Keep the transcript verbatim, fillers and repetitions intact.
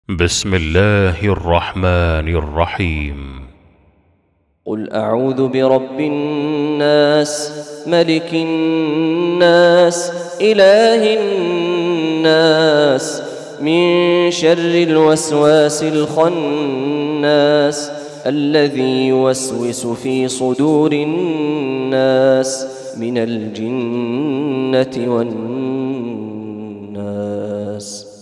بسم الله الرحمن الرحيم. قل أعوذ برب الناس ملك الناس إله الناس من شر الوسواس الخناس الذي يوسوس في صدور الناس من الجنة والناس.